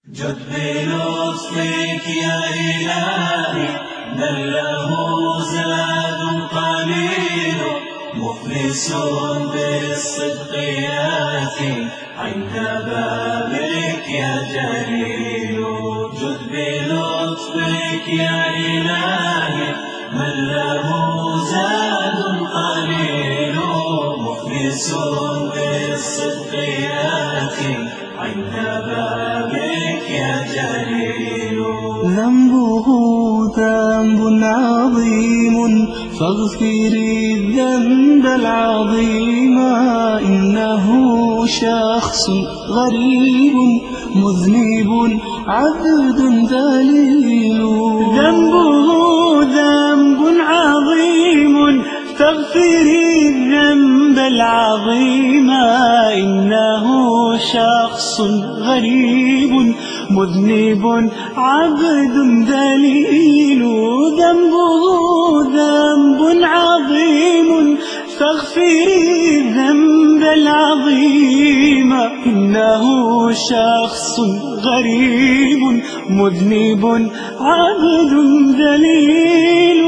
جد بلطفك يا إلهي، من له زاد قليل، مخلص بالصدق ياتي عند بابك يا جليل. جد بلطفك يا إلهي، من له زاد قليل، مخلص بالصدق ياتي عند بابك يا جليل. ذنبه ذنب عظيم فاغفري الذنب العظيم، إنه شخص غريب مذنب عبد ذليل. ذنبه ذنب عظيم فاغفري الذنب العظيم، إنه شخص غريب مذنب عبد ذليل. ذنبه ذنب عظيم فاغفري الذنب العظيم، إنه شخص غريب مذنب عبد ذليل.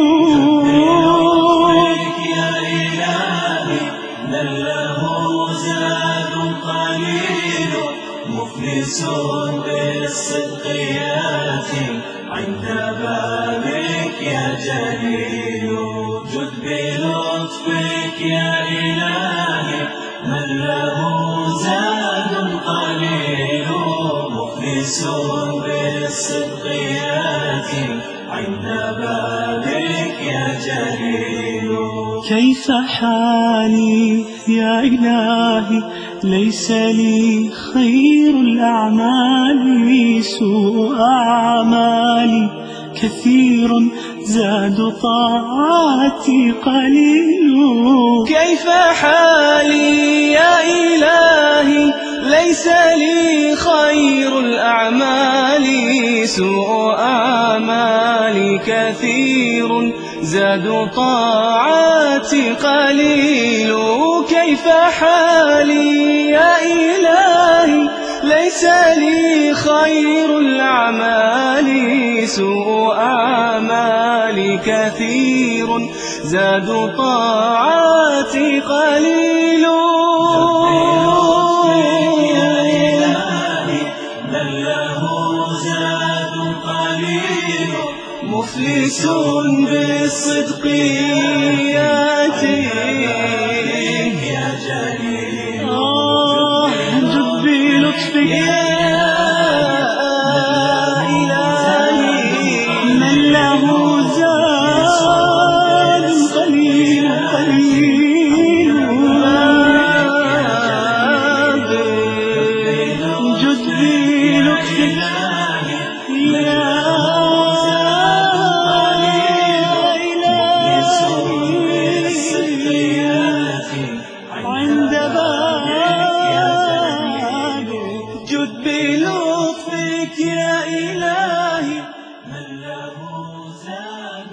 يا إلهي، من له زاد قليل، مخلص بالصدق ياتي عند بابك يا جليل. جد بلطفك يا إلهي، من له زاد قليل، مخلص بالصدق ياتي عند بابك يا جليل. كيف حالي يا إلهي، ليس لي خير الأعمال، سوء أعمالي كثير زاد طاعتي قليل. كيف حالي يا إلهي، ليس لي خير الأعمال، سوء أعمالي كثير زاد طاعتي قليل. كيف حالي يا إلهي، ليس لي خير الأعمال، سوء أعمالي كثير زاد طاعتي قليل. يا إلهي، من له زاد قليل، مخلص بالصدق ياتي يا جليل. جد بلطفك يا إلهي، من له زاد قليل قليل. جد بلطفك يا عند بابك. جد بلطفك يا إلهي، من له زاد